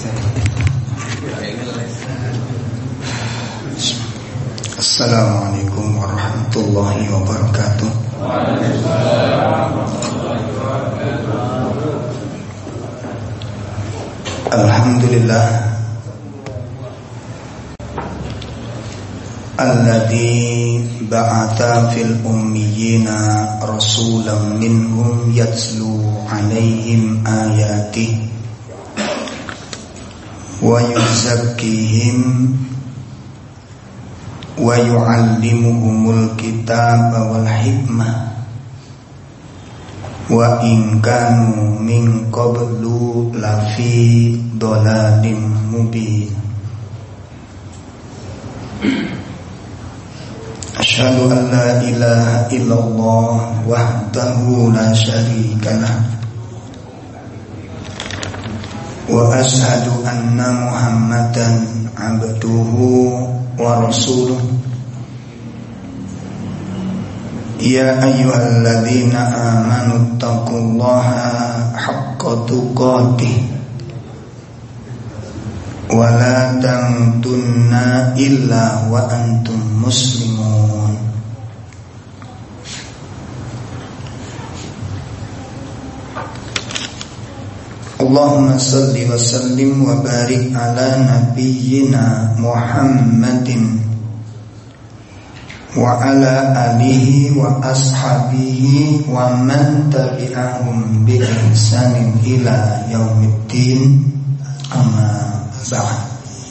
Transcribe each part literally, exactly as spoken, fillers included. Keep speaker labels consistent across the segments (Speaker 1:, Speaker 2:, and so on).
Speaker 1: Assalamualaikum warahmatullahi wabarakatuh. Alhamdulillah alladzi ba'atha fil ummiyina rasulan minhum yatslu alaihim ayatihi wa yuzakkihim wa yu'allimuhumul kitaba wal hikmah wa in kanu min qablu lafi dhalalin mubin. Asyhadu an la ilaha illallah wahdahu la syarika lah wa asyhadu anna Muhammadan abduhu wa rasuluh. Ya ayyuhalladzina amanu taqullaha haqqa tuqatih wa la tamutunna illa wa antum muslimun. Allahumma salli wa sallim wa barik ala nabiyyina Muhammadin wa ala alihi wa ashabihi wa man tabi'ahum bi ihsanin ila yaumiddin. Amma ba'd.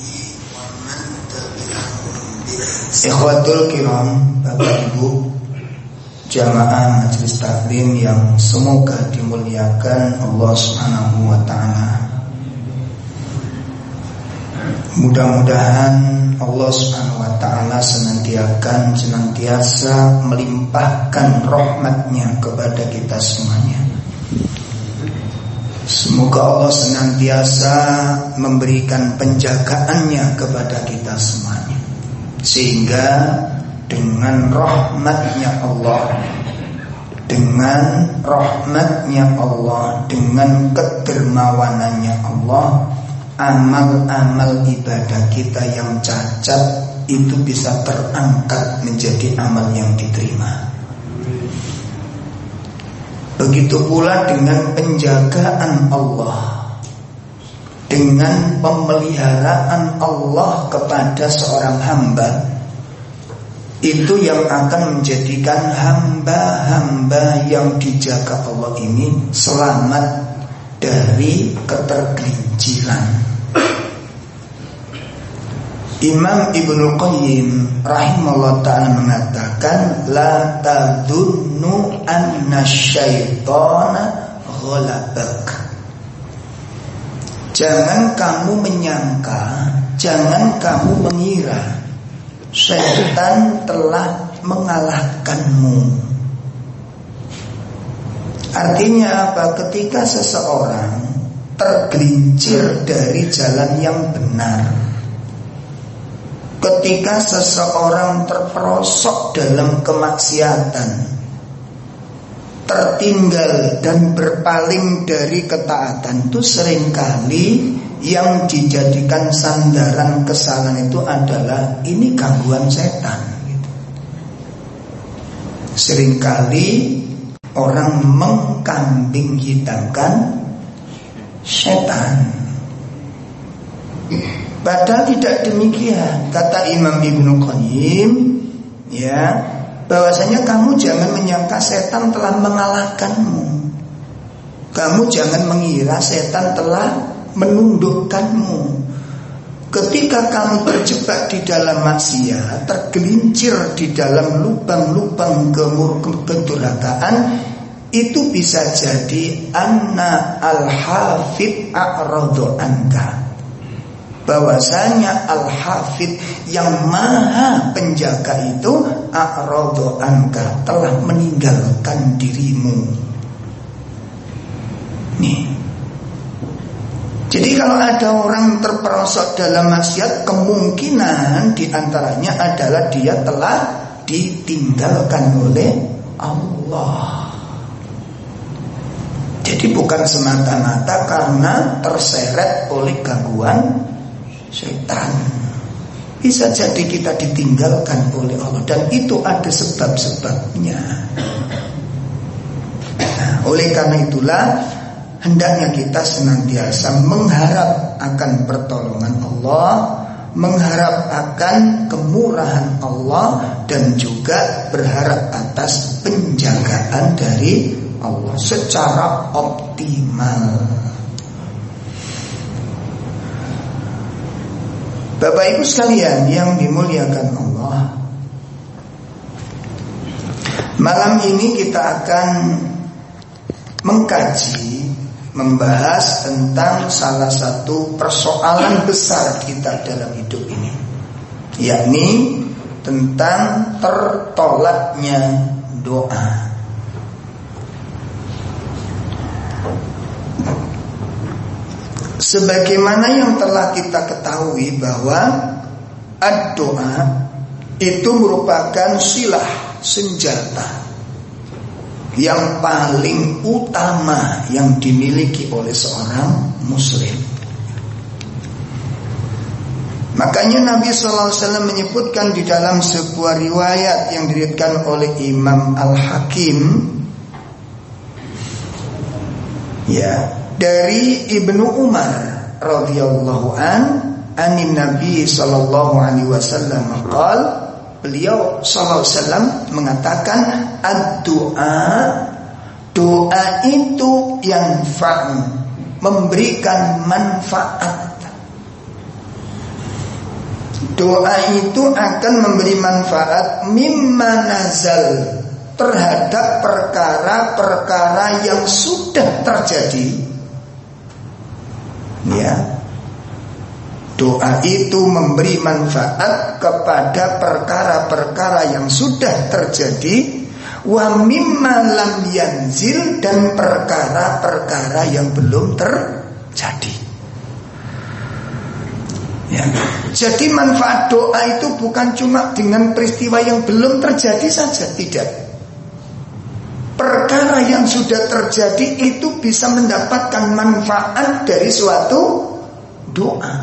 Speaker 1: Ikhwatul kiram, Bapak Ibu jamaah majelis taklim yang semoga dimuliakan Allah Subhanahu wa taala. Mudah-mudahan Allah Subhanahu wa taala senantiasa senantiasa melimpahkan rahmat-Nya kepada kita semuanya. Semoga Allah senantiasa memberikan penjagaannya kepada kita semuanya, sehingga dengan rahmat-Nya Allah, dengan rahmat-Nya Allah, dengan kedermawanan-Nya Allah, amal-amal ibadah kita yang cacat itu bisa terangkat menjadi amal yang diterima. Begitu pula dengan penjagaan Allah, dengan pemeliharaan Allah kepada seorang hamba, itu yang akan menjadikan hamba-hamba yang dijaga Allah ini selamat dari ketergelinciran. Imam Ibnu Qayyim rahimahullah ta'ala mengatakan, la tadunnu anna syaitana ghalabak. Jangan kamu menyangka, jangan kamu mengira syaitan telah mengalahkanmu. Artinya apa? Ketika seseorang tergelincir dari jalan yang benar, ketika seseorang terperosok dalam kemaksiatan, tertinggal dan berpaling dari ketaatan, itu seringkali yang dijadikan sandaran kesalahan itu adalah ini gangguan setan. Seringkali orang mengkambing hitamkan setan, padahal tidak demikian. Kata Imam Ibnu Qayyim, ya, bahwasanya kamu jangan menyangka setan telah mengalahkanmu. Kamu jangan mengira setan telah menundukkanmu. Ketika kamu terjebak di dalam maksiat, tergelincir di dalam lubang-lubang kedurhakaan, itu bisa jadi anna al-hafid a'radu anka, bahwasanya al-hafid yang maha penjaga itu a'radu anka, telah meninggalkan dirimu. Nih, jadi kalau ada orang terperosok dalam maksiat, kemungkinan diantaranya adalah dia telah ditinggalkan oleh Allah. Jadi bukan semata-mata karena terseret oleh gangguan setan. Bisa jadi kita ditinggalkan oleh Allah, dan itu ada sebab-sebabnya. Nah, oleh karena itulah hendaknya kita senantiasa mengharap akan pertolongan Allah, mengharap akan kemurahan Allah, dan juga berharap atas penjagaan dari Allah secara optimal. Bapak Ibu sekalian yang dimuliakan Allah, malam ini kita akan mengkaji, membahas tentang salah satu persoalan besar kita dalam hidup ini, yakni tentang tertolaknya doa. Sebagaimana yang telah kita ketahui bahwa ad-doa itu merupakan silah, senjata yang paling utama yang dimiliki oleh seorang muslim. Makanya Nabi shallallahu alaihi wasallam menyebutkan di dalam sebuah riwayat yang diriwayatkan oleh Imam Al-Hakim, ya, dari Ibnu Umar radhiyallahu an anin Nabi sallallahu alaihi wasallam qaal, beliau sallallahu alaihi wasallam mengatakan, ad-doa, doa itu yang fa'u, memberikan manfaat. Doa itu akan memberi manfaat mimma nazal, terhadap perkara-perkara yang sudah terjadi. Ya, doa itu memberi manfaat kepada perkara-perkara yang sudah terjadi, wa mimma lam yanzil, dan perkara-perkara yang belum terjadi. Ya, jadi manfaat doa itu bukan cuma dengan peristiwa yang belum terjadi saja, tidak. Perkara yang sudah terjadi itu bisa mendapatkan manfaat dari suatu doa.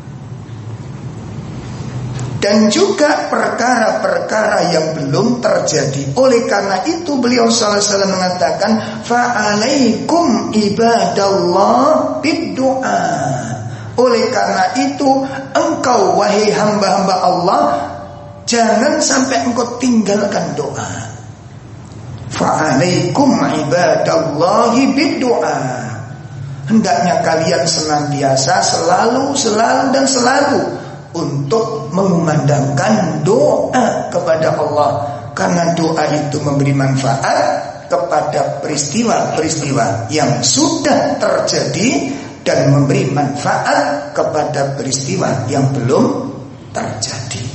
Speaker 1: Dan juga perkara-perkara yang belum terjadi. Oleh karena itu beliau sallallahu alaihi wasallam mengatakan, fa'alaikum ibadallah bid-doa. Oleh karena itu engkau wahai hamba-hamba Allah, jangan sampai engkau tinggalkan doa. Fa'alaikum ibadallahi bid-doa. Hendaknya kalian senantiasa selalu, selalu dan selalu untuk mengumandangkan doa kepada Allah, karena doa itu memberi manfaat kepada peristiwa-peristiwa yang sudah terjadi dan memberi manfaat kepada peristiwa yang belum terjadi.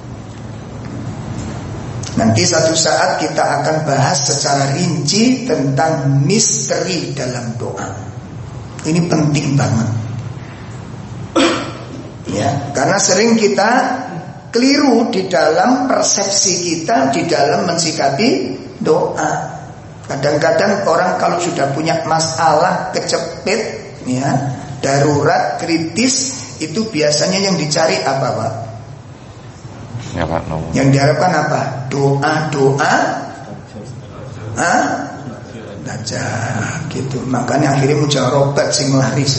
Speaker 1: Nanti satu saat kita akan bahas secara rinci tentang misteri dalam doa. Ini penting banget. Ya, karena sering kita keliru di dalam persepsi kita di dalam mensikapi doa. Kadang-kadang orang kalau sudah punya masalah kecepit, ya, darurat, kritis, itu biasanya yang dicari apa, Pak? Ya, Pak, no. Yang diharapkan apa? Doa-doa, ah, najah, gitu. Makanya akhirnya mujarobat sing laris.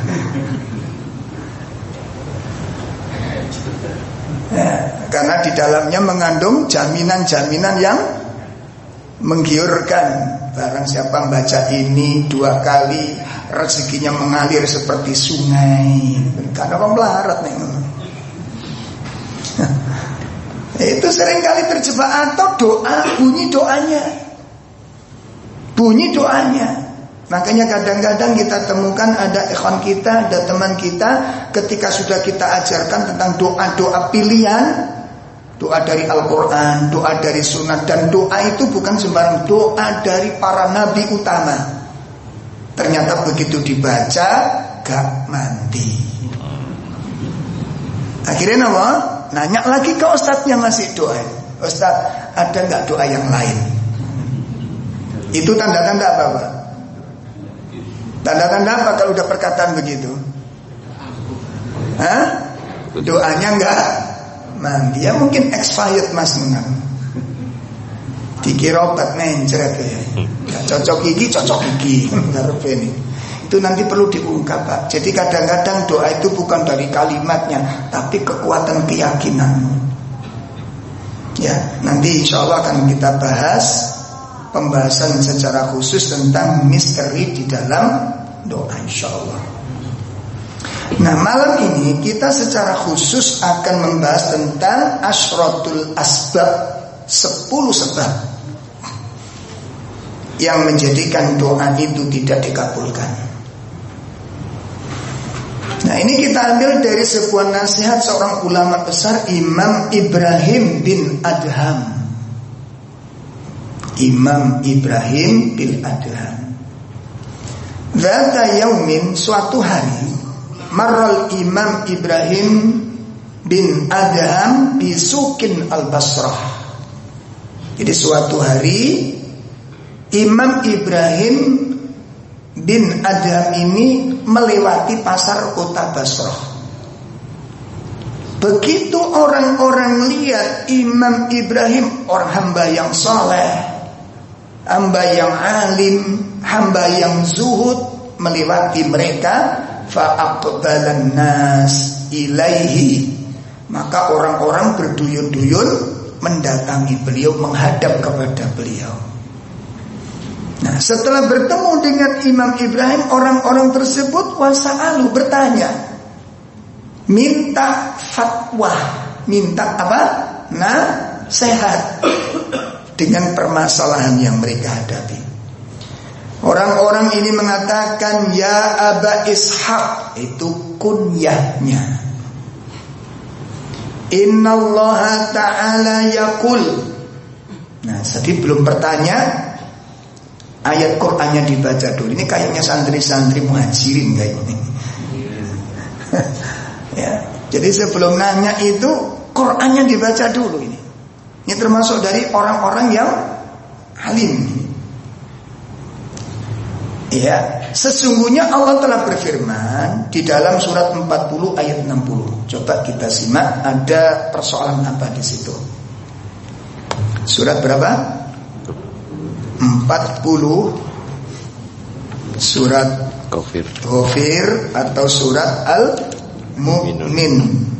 Speaker 1: Ya, karena di dalamnya mengandung jaminan-jaminan yang menggiurkan. Barang siapa membaca ini dua kali, rezekinya mengalir seperti sungai. Karena orang melarat nih. Itu seringkali terjebak. Atau doa, bunyi doanya, bunyi doanya. Makanya kadang-kadang kita temukan ada ikhwan kita, ada teman kita, ketika sudah kita ajarkan tentang doa-doa pilihan, doa dari Al-Quran, doa dari Sunnah, dan doa itu bukan sembarang, doa dari para nabi utama. Ternyata begitu dibaca gak mandi. Akhirnya apa? Nanya lagi ke ustadz yang ngasih doa, ustadz ada gak doa yang lain? Itu tanda-tanda apa, Pak? Tanda-tanda apa kalau udah perkataan begitu? Hah? Doanya enggak mandi. Ya mungkin expired mas menang. Dikira obat mencret ya. Cocok gigi, cocok gigi. Ini. Itu nanti perlu diungkap Pak. Jadi kadang-kadang doa itu bukan dari kalimatnya, tapi kekuatan keyakinanmu. Ya, nanti insya Allah akan kita bahas pembahasan secara khusus tentang misteri di dalam doa insya Allah. Nah malam ini kita secara khusus akan membahas tentang asyratul asbab, sepuluh sebab yang menjadikan doa itu tidak dikabulkan. Nah ini kita ambil dari sebuah nasihat seorang ulama besar, Imam Ibrahim bin Adham. Imam Ibrahim bin Adham. Zata yaumin, suatu hari, marral Imam Ibrahim bin Adham bisukin al-Basrah. Jadi suatu hari Imam Ibrahim bin Adham ini melewati pasar kota Basrah. Begitu orang-orang lihat Imam Ibrahim, orang hamba yang saleh, hamba yang alim, hamba yang zuhud, melewati mereka, fa'aqbalan nas ilaihi, maka orang-orang berduyun-duyun mendatangi beliau, menghadap kepada beliau. Nah setelah bertemu dengan Imam Ibrahim, orang-orang tersebut wasa'alu, bertanya, minta fatwa, minta apa? Nasihat dengan permasalahan yang mereka hadapi. Orang-orang ini mengatakan, ya Aba Ishaq, itu kunyahnya. Innallaha ta'ala yaqul. Nah jadi belum bertanya, ayat Qur'annya dibaca dulu. Ini kayaknya santri-santri muhajirin kayak ini. Ya, jadi sebelum nanya itu Qur'annya dibaca dulu ini. Ini termasuk dari orang-orang yang alim. Ya, sesungguhnya Allah telah berfirman di dalam surat empat puluh ayat enam puluh. Coba kita simak, ada persoalan apa di situ. Surat berapa? empat puluh, surat Ghafir, Ghafir atau surat Al-Mu'min.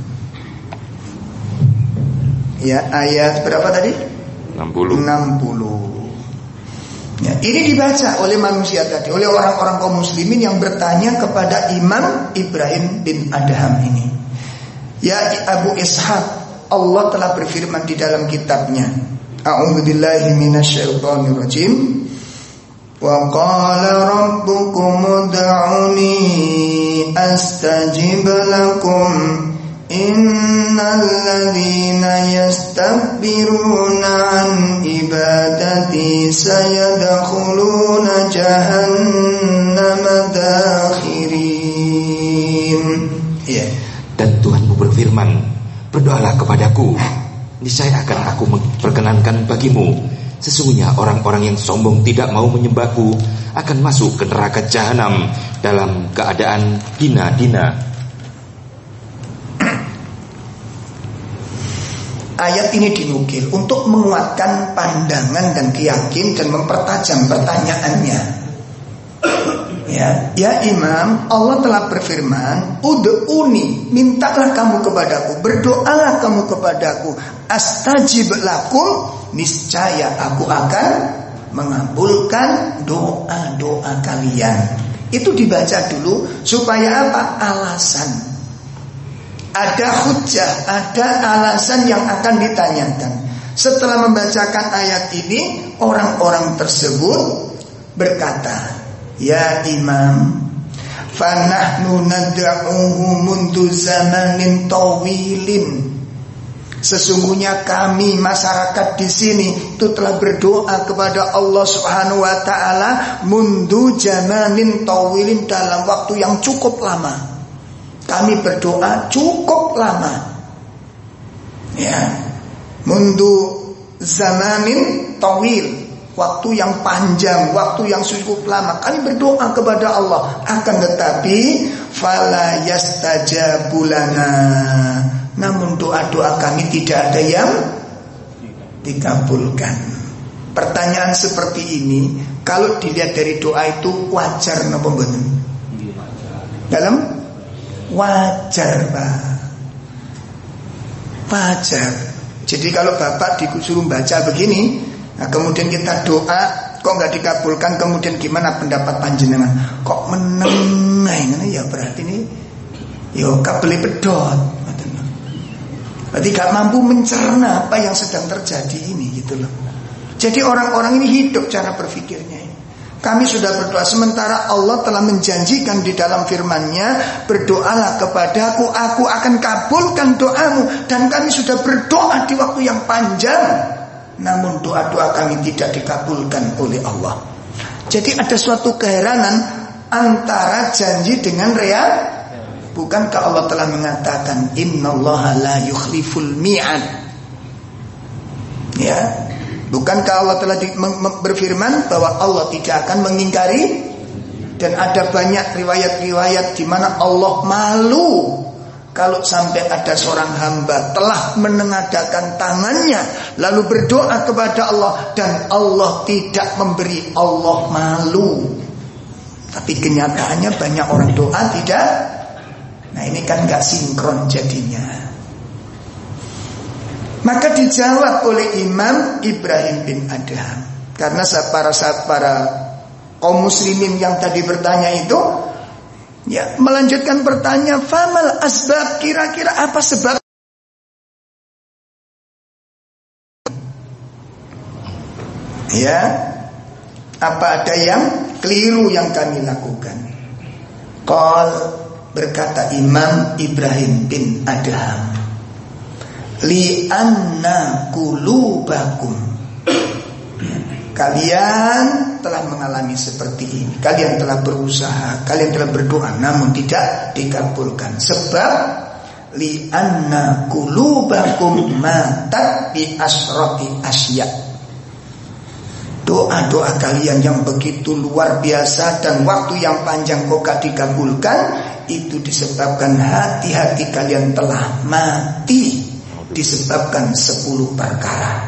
Speaker 1: Ya, ayat berapa tadi? enam puluh. enam puluh. Ya, ini dibaca oleh manusia tadi, oleh orang-orang kaum muslimin yang bertanya kepada Imam Ibrahim bin Adham ini. Ya Abu Ishaq, Allah telah berfirman di dalam kitabnya, a'udzubillahi minasyaitonir rajim. Wa qala rabbukum ud'uni astajib lakum innal ladzina yastakbiruna an ibadati sayadkhuluna jahannama dakhirin. Ya.
Speaker 2: Dan Tuhanmu berfirman, berdoalah kepadaku, niscaya akan aku memperkenankan bagimu. Sesungguhnya orang-orang yang sombong tidak mau menyembahku akan masuk ke neraka jahanam dalam keadaan hina-hina.
Speaker 1: Ayat ini dinukil untuk menguatkan pandangan dan keyakinan dan mempertajam pertanyaannya. Ya, ya Imam, Allah telah berfirman, ud'uni, mintalah kamu kepadaku, berdoalah kamu kepadaku, astajib lakum, niscaya aku akan mengabulkan doa-doa kalian. Itu dibaca dulu supaya apa? Alasan. Ada hujjah, ada alasan yang akan ditanyakan. Setelah membacakan ayat ini, orang-orang tersebut berkata, ya Imam, fanahnu nad'uhu mundu zamanin tawilin. Sesungguhnya kami masyarakat di sini itu telah berdoa kepada Allah Subhanahu wa taala mundu zamanin tawilin, dalam waktu yang cukup lama. Kami berdoa cukup lama. Ya. Mundu zamanin tawil, waktu yang panjang, waktu yang cukup lama. Kami berdoa kepada Allah, akan tetapi fala yastajabu lana. Namun doa-doa kami tidak ada yang dikabulkan. Pertanyaan seperti ini kalau dilihat dari doa itu wajar napa mboten? Dalam wajar, Pak. Wajar. Jadi kalau Bapak disuruh baca begini, nah kemudian kita doa kok nggak dikabulkan, kemudian gimana pendapat panjenengan? Kok meneng ngene ya, berarti ini yo kabel pedot. Berarti gak mampu mencerna apa yang sedang terjadi ini gitu loh. Jadi orang-orang ini hidup cara berpikirnya ini. Kami sudah berdoa, sementara Allah telah menjanjikan di dalam firman-Nya, berdoalah kepadaku, aku akan kabulkan doamu. Dan kami sudah berdoa di waktu yang panjang, namun doa-doa kami tidak dikabulkan oleh Allah. Jadi ada suatu keheranan antara janji dengan real. Bukankah Allah telah mengatakan innallaha la yukhliful mi'ad? Ya. Bukankah Allah telah di, me, me, berfirman bahwa Allah tidak akan mengingkari? Dan ada banyak riwayat-riwayat di mana Allah malu kalau sampai ada seorang hamba telah menengadahkan tangannya lalu berdoa kepada Allah dan Allah tidak memberi, Allah malu. Tapi kenyataannya banyak orang doa tidak. Nah ini kan gak sinkron jadinya. Maka dijawab oleh Imam Ibrahim bin Adham. Karena para saat para kaum muslimin yang tadi bertanya itu, ya melanjutkan bertanya, famal asbab, kira-kira apa sebab? Ya, apa ada yang keliru yang kami lakukan? Qal, berkata Imam Ibrahim bin Adham, li anna qulubakum, kalian telah mengalami seperti ini. Kalian telah berusaha, kalian telah berdoa, namun tidak dikabulkan. Sebab li anna qulubakum matat bi asrati asya. Doa-doa kalian yang begitu luar biasa dan waktu yang panjang kok gak dikabulkan, itu disebabkan hati-hati kalian telah mati, disebabkan sepuluh perkara.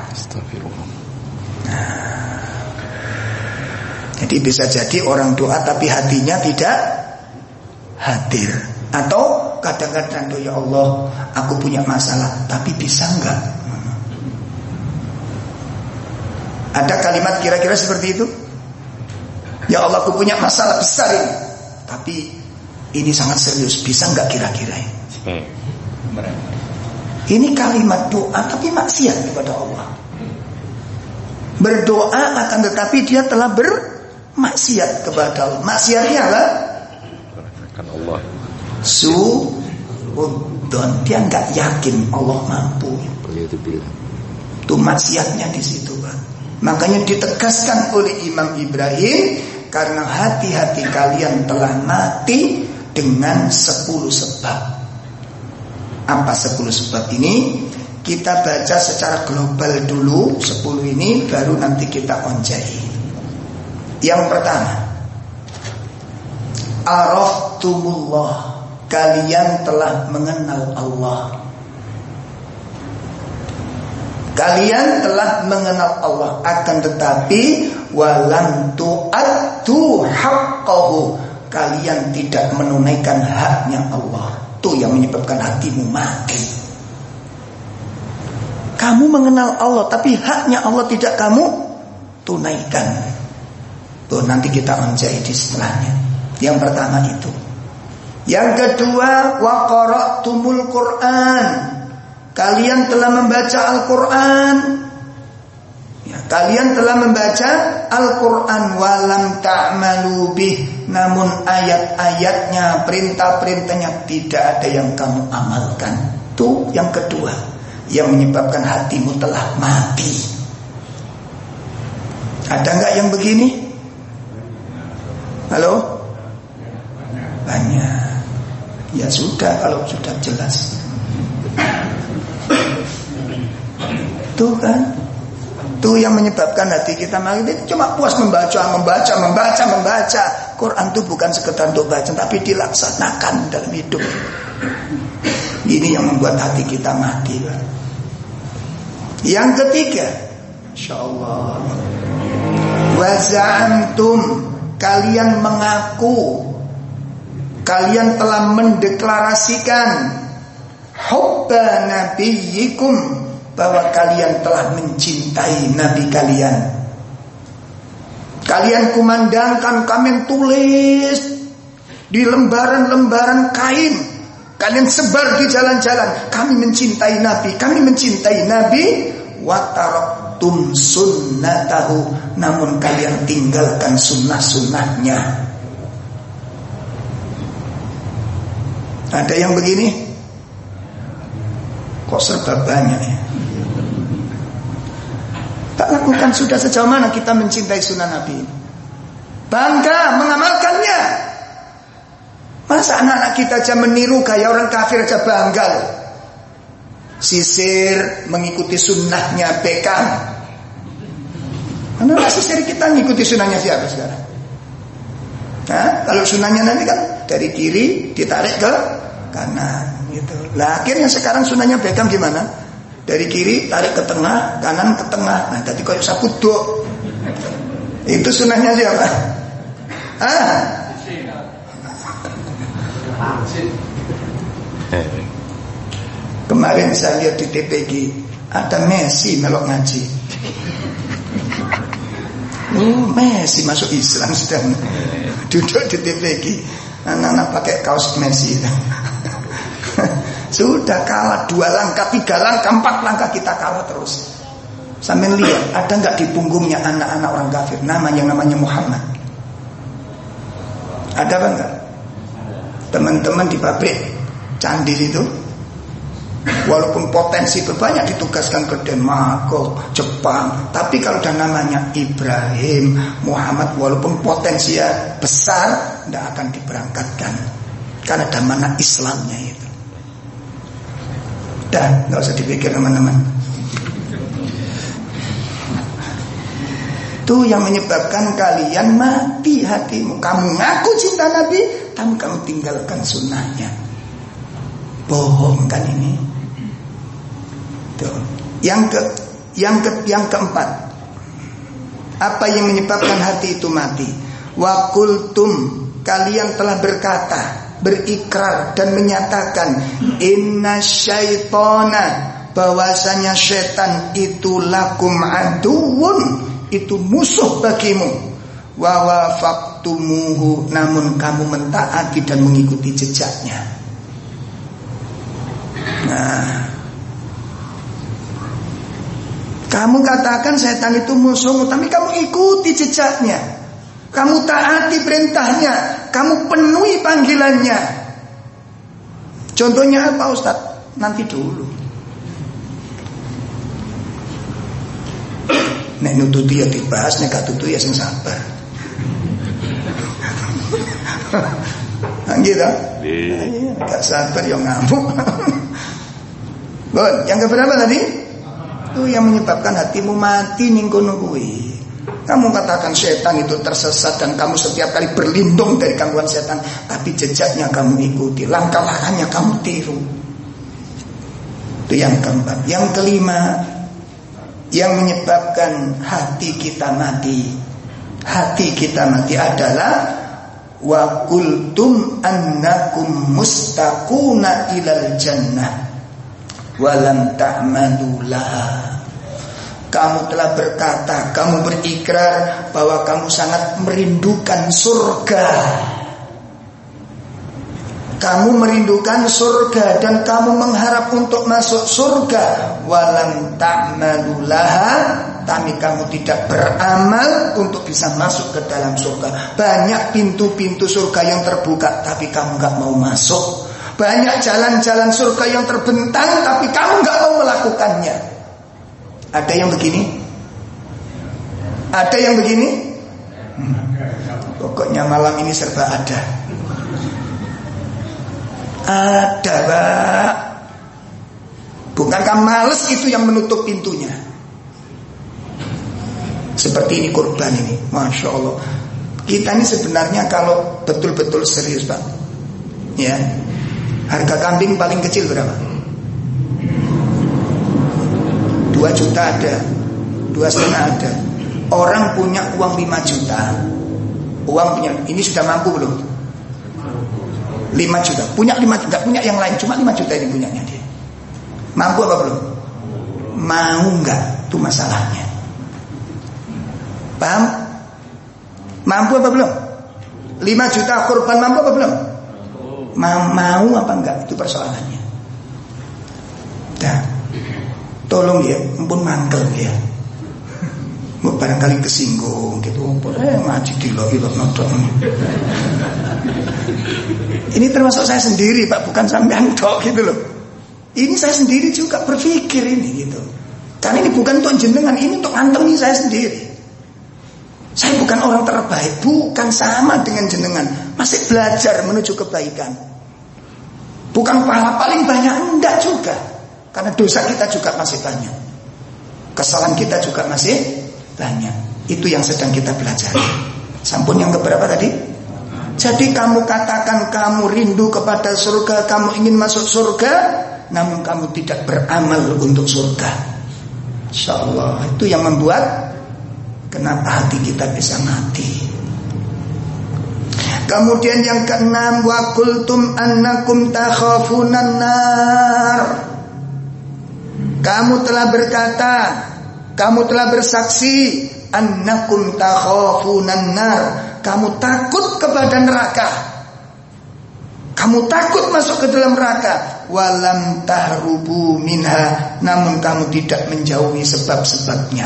Speaker 1: Nah, jadi bisa jadi orang doa tapi hatinya tidak hadir. Atau kadang-kadang doa, ya Allah, aku punya masalah, tapi bisa enggak? Ada kalimat kira-kira seperti itu. Ya Allah, aku punya masalah besar ini, tapi ini sangat serius, bisa enggak kira-kira ini? Ini kalimat doa tapi maksiat kepada Allah. Berdoa akan tetapi dia telah bermaksiat kepada Allah. Maksiatnya apa? Allah. Suudon, dia enggak yakin Allah mampu. Itu maksiatnya di situ, Pak. Makanya ditegaskan oleh Imam Ibrahim, karena hati-hati kalian telah mati dengan sepuluh sebab. Apa sepuluh sebab ini? Kita baca secara global dulu sepuluh ini, baru nanti kita onjai. Yang pertama, araftumullah, kalian telah mengenal Allah. Kalian telah mengenal Allah, akan tetapi walam tu'addu haqqahu, kalian tidak menunaikan haknya Allah. Itu yang menyebabkan hatimu mati. Kamu mengenal Allah tapi haknya Allah tidak kamu tunaikan. Tuh nanti kita onjai di setelahnya. Yang pertama itu. Yang kedua, wa qara'tumul Qur'an, kalian telah membaca Al-Quran. Ya, kalian telah membaca Al-Quran, walam ta'malu bih, namun ayat-ayatnya, perintah-perintahnya tidak ada yang kamu amalkan. Itu yang kedua, yang menyebabkan hatimu telah mati. Ada enggak yang begini? Halo? Banyak. Ya sudah, kalau sudah jelas. Tuh kan, Itu yang menyebabkan hati kita mati cuma puas membaca, membaca, membaca, membaca. Quran itu bukan sekedar untuk baca, tapi dilaksanakan dalam hidup. Ini yang membuat hati kita mati. Yang ketiga, insyaallah, wa za'antum, kalian mengaku, kalian telah mendeklarasikan hubba nabiyyikum, bahwa kalian telah mencintai nabi kalian. Kalian kumandangkan, kalian tulis di lembaran-lembaran kain, kalian sebar di jalan-jalan, kami mencintai nabi, kami mencintai nabi. Wa taraktum sunnatahu, namun kalian tinggalkan sunnah-sunnahnya. Ada yang begini? Kok serba banyak ya? Tak lakukan sudah sejauh mana kita mencintai sunnah Nabi, bangga mengamalkannya. Masa anak-anak kita aja meniru gaya orang kafir aja bangga loh. Sisir mengikuti sunnahnya Beckham. Mana sisir kita mengikuti sunnahnya siapa sekarang? Nah, kalau sunnahnya nanti kan dari kiri ditarik ke kanan gitu. Lah akhirnya sekarang sunnahnya Beckham gimana? Dari kiri tarik ke tengah, kanan ke tengah. Nah, tadi kayak sapu dok. Itu sunnahnya siapa? Ah. Kemarin saya lihat di T P G ada Messi melok ngaji. Oh, Messi masuk Islam sedang duduk di T P G. Anak-anak pakai kaos Messi. Sudah kalah dua langkah, tiga langkah, empat langkah kita kalah terus. Sampai lihat ada nggak di punggungnya anak-anak orang kafir nama yang namanya Muhammad? Ada apa enggak? Teman-teman di pabrik candi itu, walaupun potensi berbanyak ditugaskan ke Denmark, ke Jepang, tapi kalau ada namanya Ibrahim, Muhammad, walaupun potensinya besar, tidak akan diberangkatkan karena ada mana Islamnya itu. Dan nggak usah dipikir teman-teman. Itu yang menyebabkan kalian mati hatimu. Kamu ngaku cinta Nabi, tapi kamu tinggalkan sunnahnya. Bohong kan ini. Tuh. Yang ke, yang ke, yang keempat, apa yang menyebabkan hati itu mati? Wa qultum, kalian telah berkata, berikrar dan menyatakan, inna syaitana, bahwasanya setan itu lakum aduun, itu musuh bagimu. Wa wafaktumuhu, namun kamu mentaati dan mengikuti jejaknya. Nah, kamu katakan setan itu musuhmu, tapi kamu ikuti jejaknya, kamu taati perintahnya, kamu penuhi panggilannya. Contohnya apa Ustaz? Nanti dulu. Nek nututi ya dibahas, nek gak tutu ya sing sabar. Gitu. Iya, gak sabar ya ngamuk. Bon, yang keberapa tadi? Itu yang menyebabkan hatimu mati ning kono kuwi. Kamu katakan setan itu tersesat dan kamu setiap kali berlindung dari gangguan setan, tapi jejaknya kamu ikuti, langkah-langkahnya kamu tiru. Itu yang keempat. Yang kelima, yang menyebabkan hati kita mati, hati kita mati adalah wa qultum annakum mustaquna ilal jannah wa lam ta'malu laha. Kamu telah berkata, kamu berikrar bahwa kamu sangat merindukan surga. Kamu merindukan surga dan kamu mengharap untuk masuk surga. Walam ta'malu laha, tapi kamu tidak beramal untuk bisa masuk ke dalam surga. Banyak pintu-pintu surga yang terbuka, tapi kamu gak mau masuk. Banyak jalan-jalan surga yang terbentang, tapi kamu gak mau melakukannya. Ada yang begini? Ada yang begini? Hmm. Pokoknya malam ini serba ada. Ada, Pak. Bukankah males itu yang menutup pintunya? Seperti ini kurban ini, Masya Allah. Kita ini sebenarnya kalau betul-betul serius Pak, ya, harga kambing paling kecil berapa? Dua juta ada, dua setengah ada. Orang punya uang lima juta, uang punya, ini sudah mampu belum? Lima juta, punya lima juta, punya yang lain, cuma lima juta ini punyanya dia. Mampu apa belum? Mau nggak? Itu masalahnya. Paham? Mampu apa belum? lima juta kurban mampu apa belum? Ma- mau apa enggak? Itu persoalannya. Dah. Tolong ya, ampun mangkel ya. Barangkali kesinggung gitu. Eh ngaji dilok-ilok nodok. Ini termasuk saya sendiri Pak, bukan sampean tok gitu loh. Ini saya sendiri juga berpikir ini gitu. Karena ini bukan untuk jenengan, ini untuk ngantemi saya sendiri. Saya bukan orang terbaik, bukan sama dengan jenengan, masih belajar menuju kebaikan. Bukan pahala paling banyak, enggak juga. Karena dosa kita juga masih banyak, kesalahan kita juga masih banyak. Itu yang sedang kita pelajari. Sampun yang keberapa tadi? Jadi kamu katakan kamu rindu kepada surga, kamu ingin masuk surga, namun kamu tidak beramal untuk surga. Insyaallah itu yang membuat kenapa hati kita bisa mati. Kemudian yang keenam, wa qultum annakum takhafunan nar. Kamu telah berkata, kamu telah bersaksi, annakum takhafunan nar. Kamu takut kepada neraka. Kamu takut masuk ke dalam neraka. Walam tahrubu minha. Namun kamu tidak menjauhi sebab-sebabnya.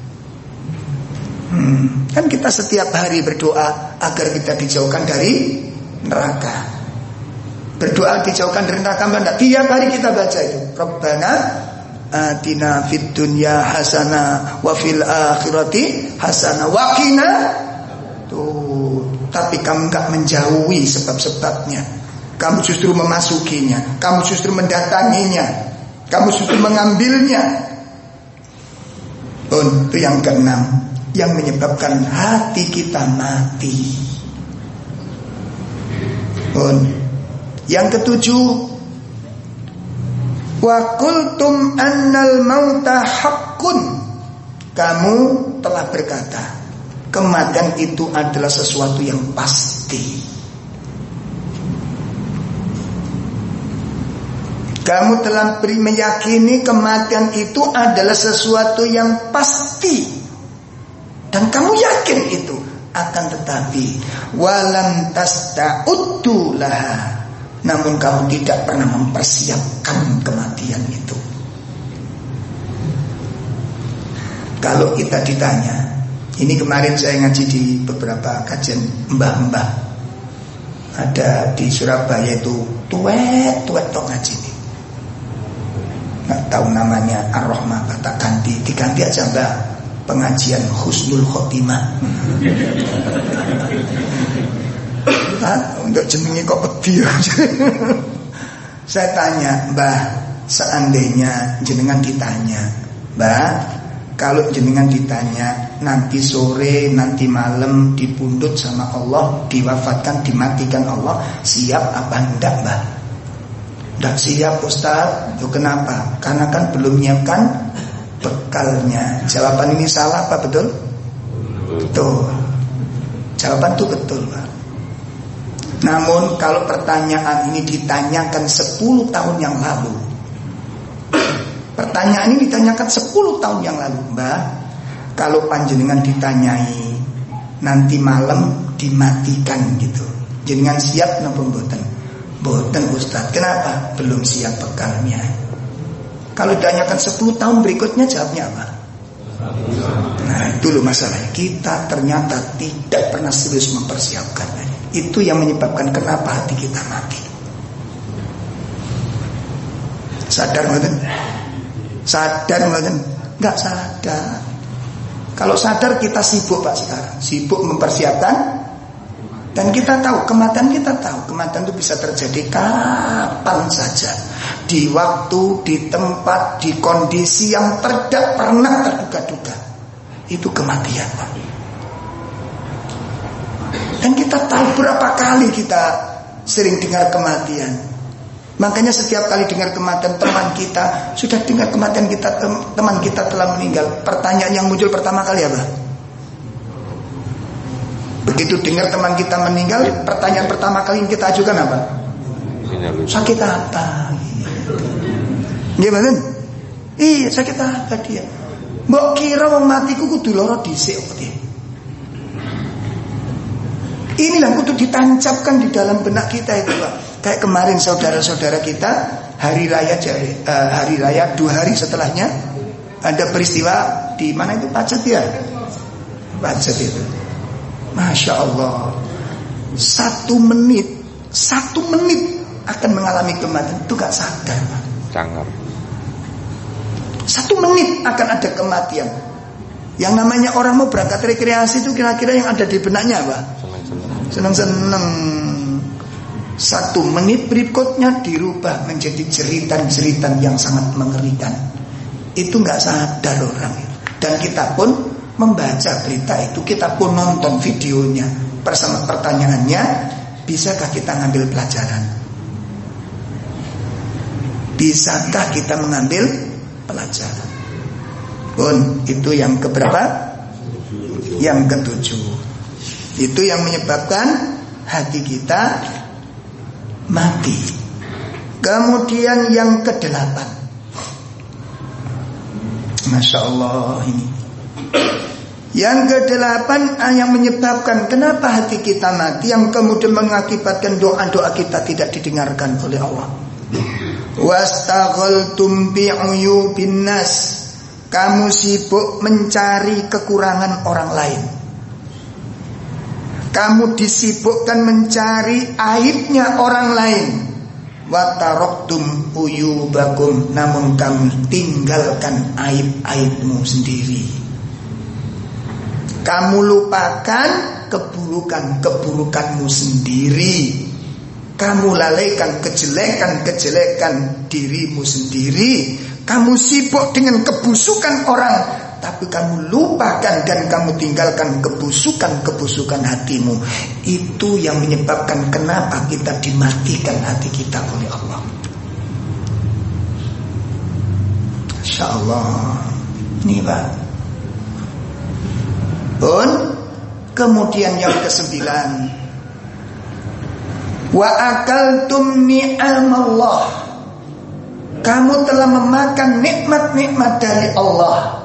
Speaker 1: Hmm, kan kita setiap hari berdoa agar kita dijauhkan dari neraka. Berdoa dijauhkan dari neraka mana? Tiap hari kita baca itu. Rabbana atina fid dunya hasanah wa fil akhirati hasanah wa qina. Tuh, tapi kamu enggak menjauhi sebab-sebabnya. Kamu justru memasukinya, kamu justru mendatanginya, kamu justru mengambilnya. Oh, itu yang keenam, yang menyebabkan hati kita mati. Oh, yang ketujuh, wa qultum annal mauta haqqun. Kamu telah berkata, kematian itu adalah sesuatu yang pasti. Kamu telah meyakini kematian itu adalah sesuatu yang pasti, dan kamu yakin itu. Akan tetapi walam tasta'uddu laha, namun kamu tidak pernah mempersiapkan kematian itu. Kalau kita ditanya, ini kemarin saya ngaji di beberapa kajian mbah-mbah, ada di Surabaya itu tuwet-tuwet tok ngaji nih. Nggak tahu namanya Ar-Rahmah, tak ganti, diganti aja mbak, pengajian Husnul Khotimah. Nah, untuk jenengi kok pedih. Saya tanya, mbah, seandainya jenengan ditanya, mbah, kalau jenengan ditanya nanti sore, nanti malam dipundhut sama Allah, diwafatkan, dimatikan Allah, siap apa enggak mbah? Tidak siap Ustaz. Itu kenapa? Karena kan belum menyiapkan bekalnya. Jawaban ini salah apa betul? Betul. Jawaban itu betul Pak. Namun kalau pertanyaan ini ditanyakan sepuluh tahun yang lalu, pertanyaan ini ditanyakan sepuluh tahun yang lalu, Mbak, kalau panjenengan ditanyai nanti malam dimatikan gitu, jenengan siap napa mboten? Boten Ustaz. Kenapa? Belum siap bekalnya. Kalau ditanyakan sepuluh tahun berikutnya jawabnya apa? Nah itu loh masalahnya. Kita ternyata tidak pernah serius mempersiapkan. Itu yang menyebabkan kenapa hati kita mati. Sadar nggak? Sadar nggak? Nggak sadar. Kalau sadar kita sibuk Pak sekarang, sibuk mempersiapkan. Dan kita tahu, kematian kita tahu, kematian itu bisa terjadi kapan saja, di waktu, di tempat, di kondisi yang tidak pernah terduga-duga. itu kematian. Dan kita tahu berapa kali kita sering dengar kematian. Makanya setiap kali dengar kematian teman kita, sudah dengar kematian kita, teman kita telah meninggal, pertanyaan yang muncul pertama kali apa? Begitu dengar teman kita meninggal, pertanyaan pertama kali yang kita ajukan apa? Sakit apa? Gimana? Iya, sakit apa dia? Mbok kira wong matiku kudu lara dhisik kok dia. Inilah kudu ditancapkan di dalam benak kita itu, Pak. Kayak kemarin saudara-saudara kita hari raya uh, hari raya dua hari setelahnya ada peristiwa di mana itu Pacet ya? Pacet itu. Masya Allah. Satu menit, satu menit akan mengalami kematian itu gak sadar, Pak.
Speaker 2: Sangat.
Speaker 1: Satu menit akan ada kematian. Yang namanya orang mau berangkat rekreasi itu kira-kira yang ada di benaknya apa? Senang-senang. Satu menit berikutnya dirubah menjadi jeritan-jeritan yang sangat mengerikan. Itu gak sadar orang. Dan kita pun membaca berita itu, kita pun nonton videonya. Bersama pertanyaannya, bisakah kita ngambil pelajaran? Bisakah kita mengambil pelajaran? Pun itu yang keberapa? Yang ketujuh. Itu yang menyebabkan hati kita mati. Kemudian yang kedelapan, Masya Allah ini. Yang kedelapan yang menyebabkan kenapa hati kita mati, yang kemudian mengakibatkan doa-doa kita tidak didengarkan oleh Allah. Wastaghaltum bi'uyubin nas. Kamu sibuk mencari kekurangan orang lain. Kamu disibukkan mencari aibnya orang lain. Wa taraktum uyubakum, namun kamu tinggalkan aib-aibmu sendiri. Kamu lupakan keburukan-keburukanmu sendiri. Kamu lalaikan kejelekan-kejelekan dirimu sendiri. Kamu sibuk dengan kebusukan orang, tapi kamu lupakan dan kamu tinggalkan kebusukan-kebusukan hatimu. Itu yang menyebabkan kenapa kita dimatikan hati kita oleh Allah. Insya Allah. Ini Pak. Pun kemudian yang kesembilan, wa akaltum ni'amallah. Kamu telah memakan nikmat-nikmat dari Allah.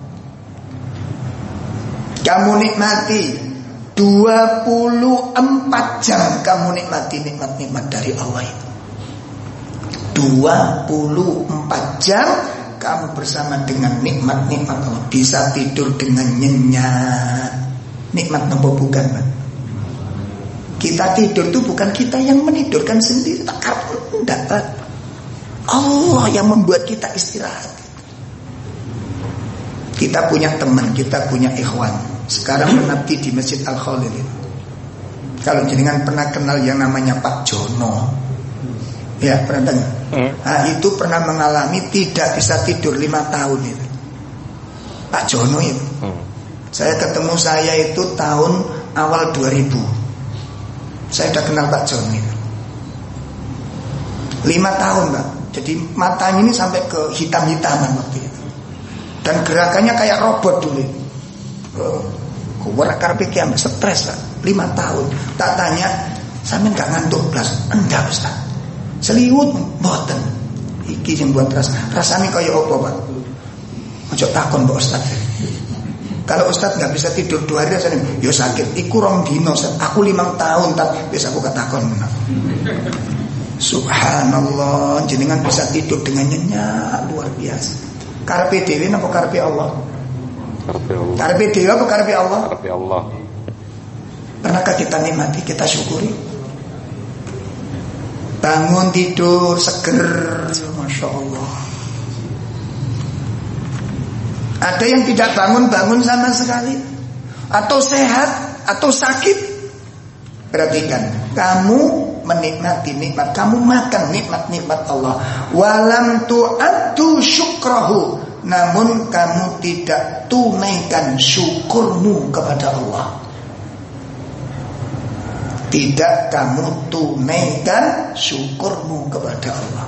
Speaker 1: Kamu nikmati dua puluh empat jam, kamu nikmati nikmat-nikmat dari Allah itu. dua puluh empat jam kamu bersama dengan nikmat-nikmat Allah. Bisa tidur dengan nyenyak. Nikmat nopo bukan, Pak? Kita tidur itu bukan kita yang menidurkan sendiri, tak enggak. Allah yang membuat kita istirahat. Kita punya teman, kita punya ikhwan. Sekarang menabti di Masjid Al-Khalil. Kalau jenengan pernah kenal yang namanya Pak Jono, ya pernah dengar? Hmm. Nah, itu pernah mengalami tidak bisa tidur lima tahun itu. Pak Jono itu. Hmm. Saya ketemu saya itu tahun awal dua ribu. Saya sudah kenal Pak Jono itu. Lima tahun, Pak. Jadi matanya ini sampai ke hitam-hitaman waktu itu. Dan gerakannya kayak robot dulu. Kuwara karpe kiam stres lah. Lima tahun. Tak tanya, sampe nggak ngantuk belas? Enggak Ustaz. Seliwut mboten. Iki yang buat rasa. Rasanya kayak apa, Pak? Ojo takon Mbak Ustaz. Kalau Ustaz nggak bisa tidur dua hari rasanya, yo sakit. Iku rong dino, aku limang tahun tak bisa aku katakon. Subhanallah, jenengan bisa tidur dengan nyenyak luar biasa. Karepe dhewe napa karepe Allah? Karepe Allah. Karepe dhewe apa karepe Allah? Karepe Allah. Pernahkah kita nikmati, kita syukuri? Bangun tidur seger, Masya Allah. Ada yang tidak bangun-bangun sama sekali, atau sehat atau sakit. Perhatikan, kamu menikmati nikmat, kamu makan nikmat-nikmat Allah. Walam tu'addu syukrahu, namun kamu tidak tunaikan syukurmu kepada Allah. Tidak kamu tunaikan syukurmu kepada Allah.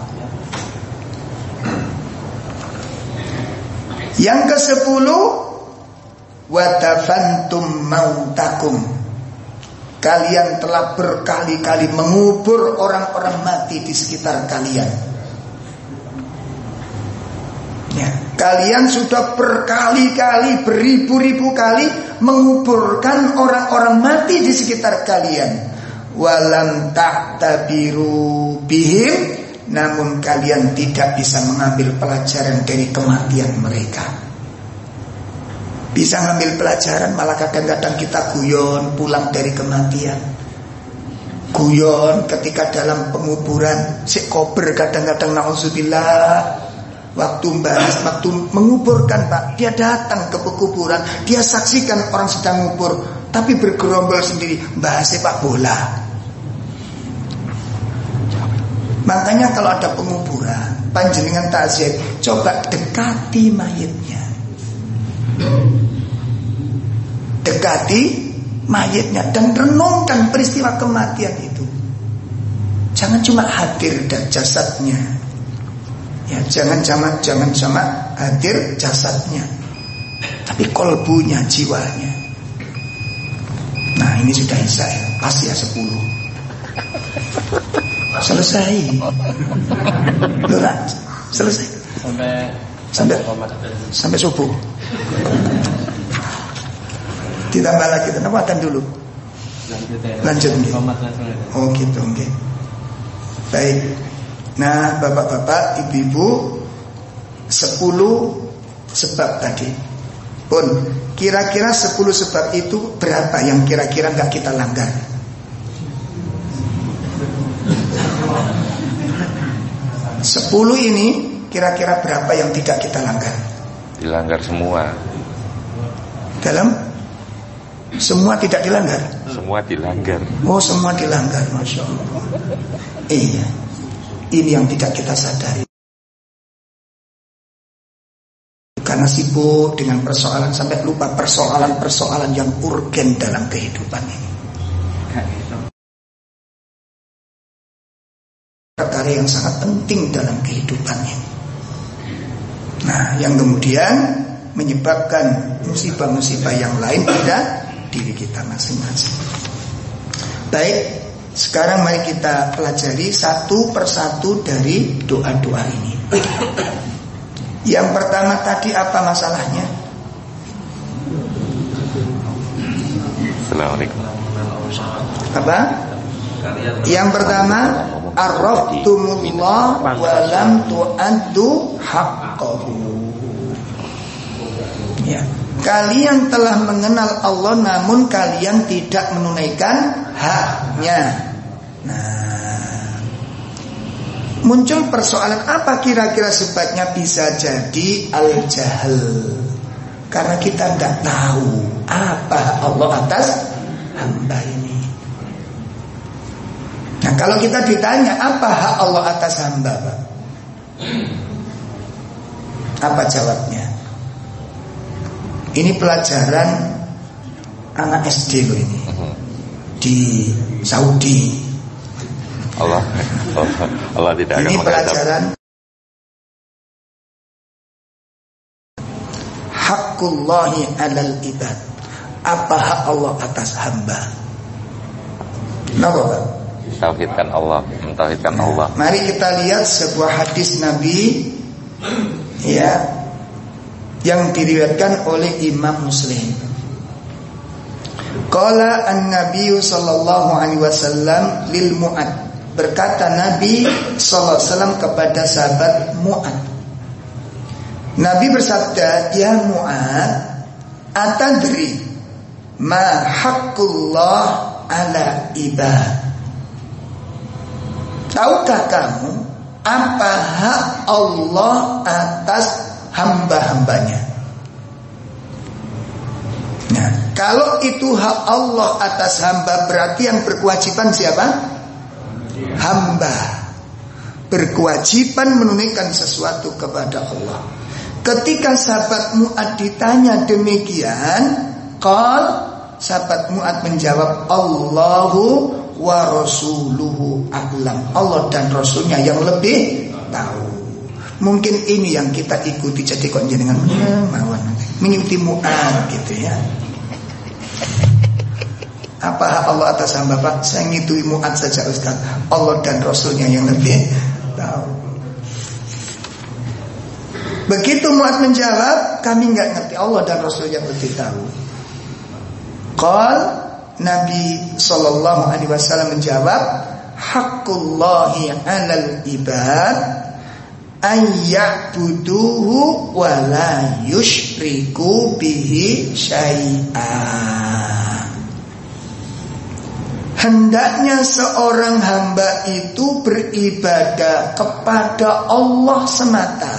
Speaker 1: Yang kesepuluh, watafantum mautakum. Kalian telah berkali-kali mengubur orang-orang mati di sekitar kalian. Ya, kalian sudah berkali-kali, beribu-ribu kali menguburkan orang-orang mati di sekitar kalian. Walam ta'tabiru bihim, namun kalian tidak bisa mengambil pelajaran dari kematian mereka. Bisa ngambil pelajaran, malah kadang-kadang kita guyon pulang dari kematian. Guyon ketika dalam penguburan, si kober kadang-kadang na'udzubillah. Waktu bahas, waktu menguburkan Pak, dia datang ke pekuburan, dia saksikan orang sedang ngubur, tapi bergerombol sendiri, bahas sepak bola. Makanya kalau ada penguburan, panjenengan takziah, coba dekati mayitnya. Dekati mayitnya dan renungkan peristiwa kematian itu. Jangan cuma hadir dan jasadnya. Ya, jangan sama jangan sama hadir jasadnya, tapi kolbunya, jiwanya. Nah, ini sudah isya ya, pas ya sepuluh. Selesai. Loh, selesai.
Speaker 3: Sampai
Speaker 1: sampai sampai subuh. Ditambah lagi, tambahkan dulu. Lanjut. Oh gitu, oke. Okay. Baik. Nah, bapak-bapak, ibu-ibu, sepuluh sebab tadi. Pun, kira-kira sepuluh sebab itu berapa yang kira-kira gak kita langgar? Sepuluh ini kira-kira berapa yang tidak kita langgar?
Speaker 2: Dilanggar semua.
Speaker 1: Dalam? Semua tidak dilanggar?
Speaker 2: Semua dilanggar.
Speaker 1: Oh, semua dilanggar, Masya Allah. Iya. Ini yang tidak kita sadari. Karena sibuk dengan persoalan sampai lupa persoalan-persoalan yang urgen dalam kehidupan ini. Perkara yang sangat penting dalam kehidupan ini. Nah, yang kemudian menyebabkan musibah-musibah yang lain pada diri kita masing-masing. Baik. Sekarang mari kita pelajari satu persatu dari doa-doa ini. Yang pertama tadi apa masalahnya?
Speaker 2: Assalamualaikum.
Speaker 1: Apa? Yang pertama, arraftumullah wa lam tu'addu haqqahu. Ya. Kalian telah mengenal Allah namun kalian tidak menunaikan haknya. Nah, muncul persoalan apa kira-kira sebabnya? Bisa jadi al-jahal, karena kita tidak tahu apa Allah atas hamba ini. Nah, kalau kita ditanya apa hak Allah atas hamba, Pak? Apa jawabnya? Ini pelajaran anak S D loh ini, di Saudi.
Speaker 2: Allah, Allah, Allah tidak akan
Speaker 1: ini
Speaker 2: menghadap.
Speaker 1: pelajaran Hakkullahi alal ibad. Apa hak Allah atas hamba? Kenapa, Pak?
Speaker 2: Tauhidkan Allah, mentauhidkan Allah.
Speaker 1: Mari kita lihat sebuah hadis Nabi, ya, yang diriwayatkan oleh Imam Muslim. Qala an-nabiy sallallahu alaihi wasallam lil Mu'ad. Berkata Nabi sallallahu alaihi wasallam kepada sahabat Mu'ad. Nabi bersabda, "Ya Mu'ad, atadri ma haqqullah ala ibad?" Tahukah kamu apa hak Allah atas hamba-hambanya? Nah, kalau itu hak Allah atas hamba, berarti yang berkewajiban siapa? Hamba. Berkewajiban menunaikan sesuatu kepada Allah. Ketika sahabat Mu'ad ditanya demikian, qal, sahabat Mu'ad menjawab, Allahu wa rasuluhu a'lam. Allah dan Rasulnya yang lebih tahu. Mungkin ini yang kita ikuti. Jadi kok jenengan mawon mengikuti Mu'ad gitu ya. Apa hak Allah atas hamba Pak? Saya ngikuti Mu'ad saja Ustaz. Allah dan Rasulnya yang lebih tahu. Begitu Mu'ad menjawab, kami enggak ngerti, Allah dan Rasul yang lebih tahu. Qal, Nabi sallallahu alaihi wasallam menjawab, haqqullahi 'alal ibad ayya'buduhu wa la yusyriku bihi syai'a. Hendaknya seorang hamba itu beribadah kepada Allah semata.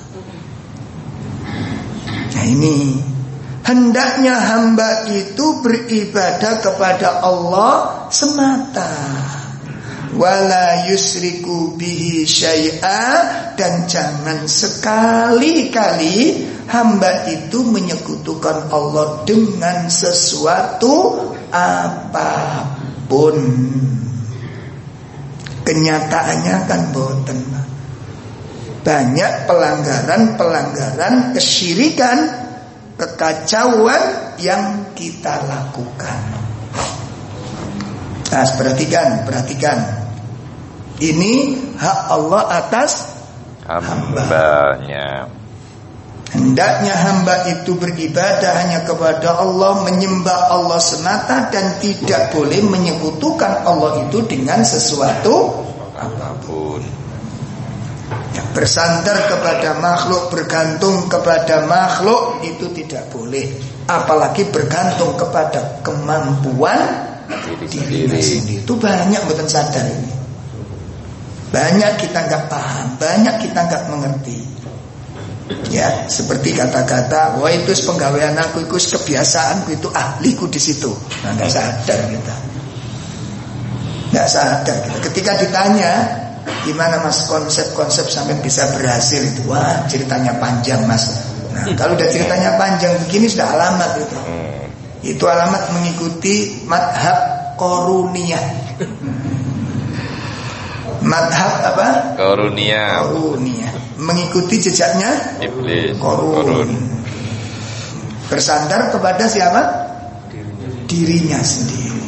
Speaker 1: Nah ini, hendaknya hamba itu beribadah kepada Allah semata. Wala yusriku bihi syai'a, dan jangan sekali-kali hamba itu menyekutukan Allah dengan sesuatu apapun. Kenyataannya kan boten, banyak pelanggaran-pelanggaran kesyirikan, kekacauan yang kita lakukan. Nah, perhatikan, perhatikan. Ini hak Allah atas hambanya. Hendaknya hamba itu beribadah hanya kepada Allah, menyembah Allah semata, dan tidak boleh menyekutukan Allah itu dengan sesuatu apapun. Ya, bersandar kepada makhluk, bergantung kepada makhluk itu tidak boleh. Apalagi bergantung kepada kemampuan diri sendiri. Itu banyak betul sadar ini. Banyak kita nggak paham, banyak kita nggak mengerti. Ya, seperti kata-kata, wah itu penggawean aku, itu kebiasaanku, itu ahliku di situ. Nah, nggak sadar kita, nggak sadar kita. Ketika ditanya, gimana mas konsep-konsep sampai bisa berhasil itu? Wah, ceritanya panjang mas. Nah, kalau udah ceritanya panjang begini sudah alamat itu. Itu alamat mengikuti madhab Qoruniyah. Madhab apa?
Speaker 3: Qoruniyah.
Speaker 1: Qoruniyah. Mengikuti jejaknya
Speaker 3: Iblis.
Speaker 1: Qorun. Bersandar kepada siapa? Dirinya sendiri.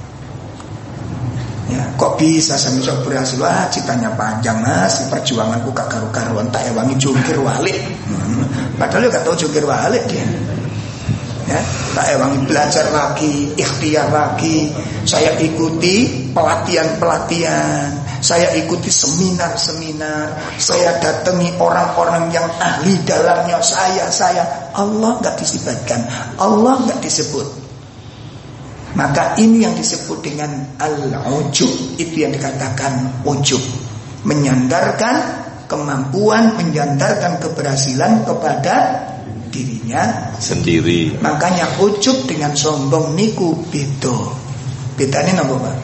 Speaker 1: Ya, kok bisa sampai sok berhasil? Wah, ceritanya panjang mas. Perjuanganku kakaru-karuan, tak ewangi jungkir walik. Hmm. Padahal dia gak tahu jungkir walik dia. Ya, tak ewangi belajar lagi, ikhtiar lagi. Saya ikuti pelatihan-pelatihan, saya ikuti seminar-seminar, saya datangi orang-orang yang ahli dalamnya. Saya, saya Allah gak disebutkan, Allah gak disebut. Maka ini yang disebut dengan al-ujub. Itu yang dikatakan ujub, menyandarkan kemampuan, menyandarkan keberhasilan kepada dirinya
Speaker 3: sendiri.
Speaker 1: Makanya ujub dengan sombong niku beda. Bedanya apa Pak?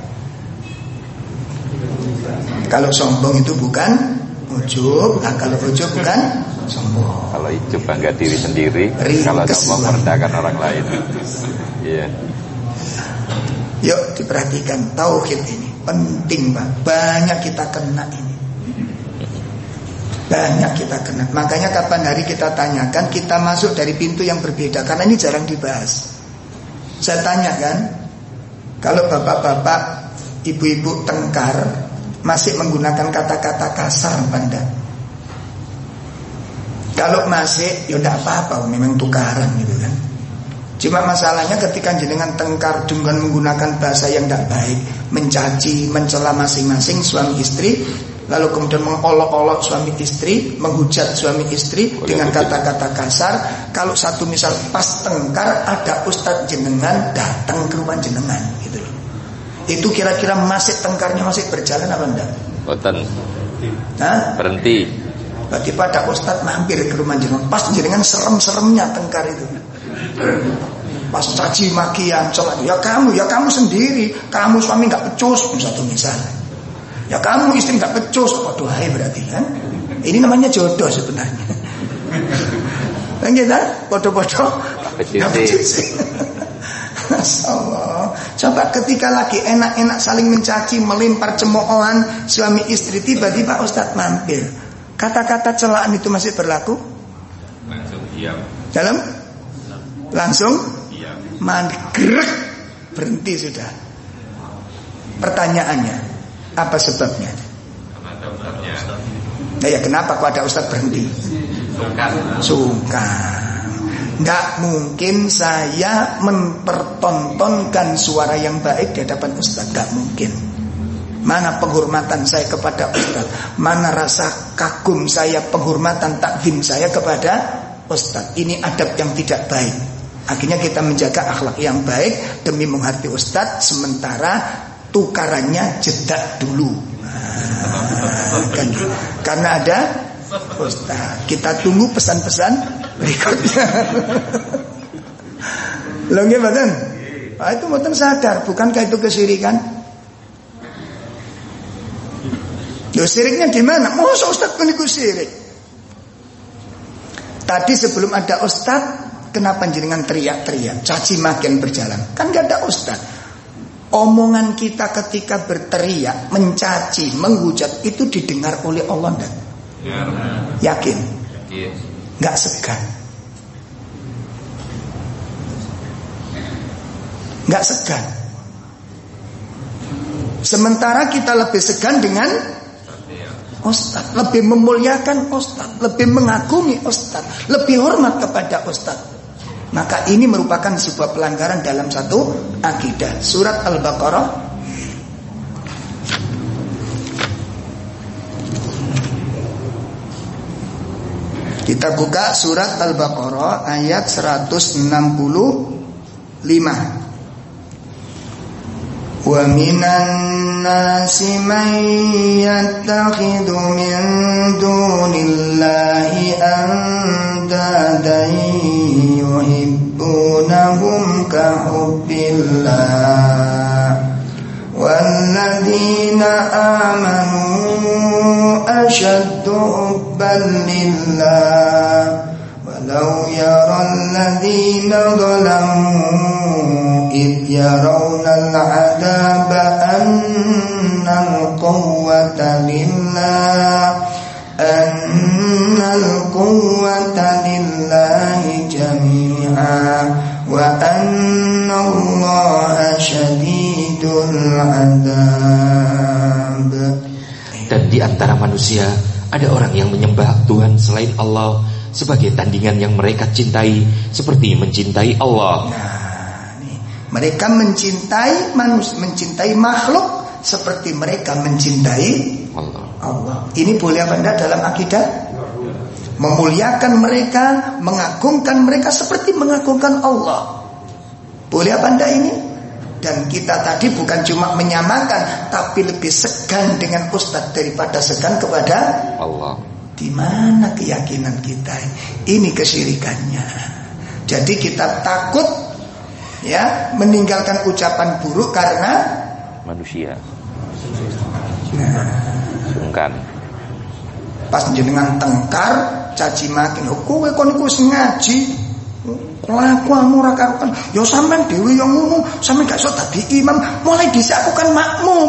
Speaker 1: Kalau sombong itu bukan ujub, nah, kalau ujub bukan sombong.
Speaker 3: Kalau ujub bangga diri sendiri,
Speaker 1: Ringkes,
Speaker 3: kalau sombong merendahkan orang lain. Iya.
Speaker 1: Yuk diperhatikan tauhid ini penting Pak. Banyak kita kena ini. Banyak kita kena. Makanya kapan hari kita tanyakan, kita masuk dari pintu yang berbeda, karena ini jarang dibahas. Saya tanyakan, kalau bapak-bapak, ibu-ibu tengkar masih menggunakan kata-kata kasar apa enggak? Kalau masih, ya enggak apa-apa, memang tukaran gitu kan. Cuma masalahnya ketika jenengan tengkar dengan menggunakan bahasa yang tidak baik, mencaci, mencela masing-masing suami istri, lalu kemudian mengolok-olok suami istri, menghujat suami istri dengan kata-kata kasar. Kalau satu misal pas tengkar ada ustadz jenengan datang ke rumah jenengan gitu loh, itu kira-kira masih tengkarnya masih berjalan apa enggak?
Speaker 3: Boten.
Speaker 1: Nah,
Speaker 3: berhenti.
Speaker 1: berarti pada ustadz mampir ke rumah jenengan, pas jenengan serem-seremnya tengkar itu, pas caci makian, coba ya kamu, ya kamu sendiri, kamu suami nggak pecus, satu misal. Ya kamu istri gak pecus, waduh hai berarti kan. Ini namanya jodoh sebenarnya. Kan kita podo-podo
Speaker 3: dapat cuci.
Speaker 1: Masyaallah. Coba ketika lagi enak-enak saling mencaci, melempar cemoohan suami istri, tiba-tiba Ustadz mampir. Kata-kata celaan itu masih berlaku?
Speaker 3: Langsung diam.
Speaker 1: Dalam? Langsung? Mandi gerak, berhenti sudah. Pertanyaannya, apa sebabnya?
Speaker 3: Ada ustadznya.
Speaker 1: Nah ya kenapa kok ada ustadz berhenti?
Speaker 3: Sungkan.
Speaker 1: Sungkan. Nggak mungkin saya mempertontonkan suara yang baik di hadapan ustadz, nggak mungkin. Mana penghormatan saya kepada ustadz, mana rasa kagum saya, penghormatan takzim saya kepada ustadz. Ini adab yang tidak baik. Akhirnya kita menjaga akhlak yang baik demi menghargai ustadz, sementara tukarannya jeda dulu. Nah, kan, karena ada ustadz. Kita tunggu pesan-pesan berikutnya. Lho nggih mboten? Ah itu mboten sadar, bukankah itu kesyirikan? Lho syiriknya di mana? Masa ustadz niku syirik? Tadi sebelum ada ustadz, kenapa jenengan teriak-teriak, caci makian berjalan? Kan gak ada ustaz. Omongan kita ketika berteriak, mencaci, menghujat itu didengar oleh Allah enggak? Yakin? Gak segan. Gak segan. Sementara kita lebih segan dengan ustaz, lebih memuliakan ustaz, lebih mengagumi ustaz, lebih hormat kepada ustaz. Maka ini merupakan sebuah pelanggaran dalam satu akidah. Surat Al-Baqarah kita buka surat Al-Baqarah ayat seratus enam puluh lima. Wa minan nasi man yattakhidhu min dunillahi andadan yuhibbunahum ka hubbillah walladzina amanu ashaddu hubban lillah walau yaral ladzina zalamu id yarawna al-'adaba anna al-quwwata lillah anna al-quwwata lillahi jami'a wa anna Allaha syadidul 'adzab.
Speaker 2: Dan di antara manusia ada orang yang menyembah Tuhan selain Allah sebagai tandingan yang mereka cintai, seperti mencintai Allah.
Speaker 1: Nah, nih, mereka mencintai manusia, mencintai makhluk seperti mereka mencintai Allah. Allah. Ini boleh apa enggak dalam akidah? Memuliakan mereka, mengagungkan mereka seperti mengagungkan Allah. Boleh apa enggak ini? Dan kita tadi bukan cuma menyamakan, tapi lebih segan dengan ustadz daripada segan kepada
Speaker 3: Allah.
Speaker 1: Di mana keyakinan kita? Ini kesyirikannya. Jadi kita takut ya meninggalkan ucapan buruk karena
Speaker 3: Manusia.
Speaker 1: Nah,
Speaker 3: Sungkan.
Speaker 1: pas jenengan tengkar caci maki, kowe kon iku sing ngaji. Kelakuanmu ra karuan. Ya sampean dhewe yang ngono, sampean gak iso dadi imam, mulai dhisik aku kan makmum.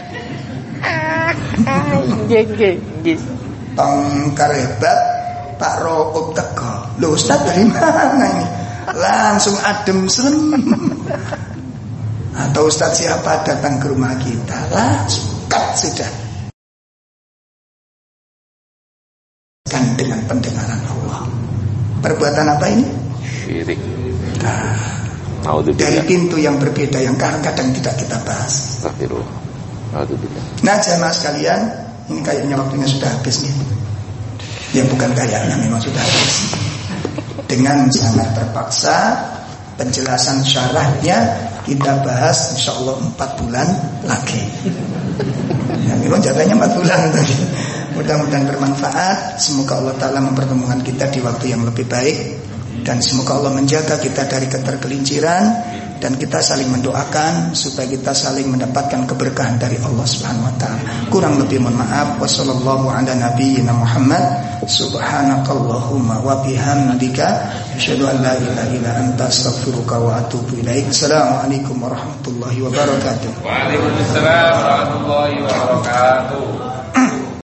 Speaker 4: Nggih, nggih, nggih.
Speaker 1: Tengkar hebat, Pak Roop teko. Loh Ustaz dari mana ini? Langsung adem serem. Atau Ustaz siapa datang ke rumah kita, langsung cut sudah. Kan dengan pendengaran Allah. Perbuatan apa ini?
Speaker 3: Syirik.
Speaker 1: Nah, dari pintu yang berbeda yang kadang-kadang tidak kita bahas.
Speaker 3: Astagfirullah. Alhamdulillah.
Speaker 1: Nah jamaah sekalian, ini kayaknya waktunya sudah habis nih. Ya bukan kayaknya, memang sudah habis. Dengan sangat terpaksa penjelasan syarahnya kita bahas insya Allah empat bulan lagi. Ya, memang jatahnya empat bulan tadi. Mudah-mudahan bermanfaat. Semoga Allah Ta'ala mempertemukan kita di waktu yang lebih baik. Dan semoga Allah menjaga kita dari ketergelinciran, dan kita saling mendoakan supaya kita saling mendapatkan keberkahan dari Allah Subhanahu wa taala. Kurang lebih mohon maaf. Wassallallahu ala nabiyyina Muhammad subhanakallahumma wa bihamdika asyhadu an la ilaha illa anta astaghfiruka wa atubu ilaik. Assalamualaikum warahmatullahi wabarakatuh.
Speaker 5: Waalaikumsalam warahmatullahi wabarakatuh.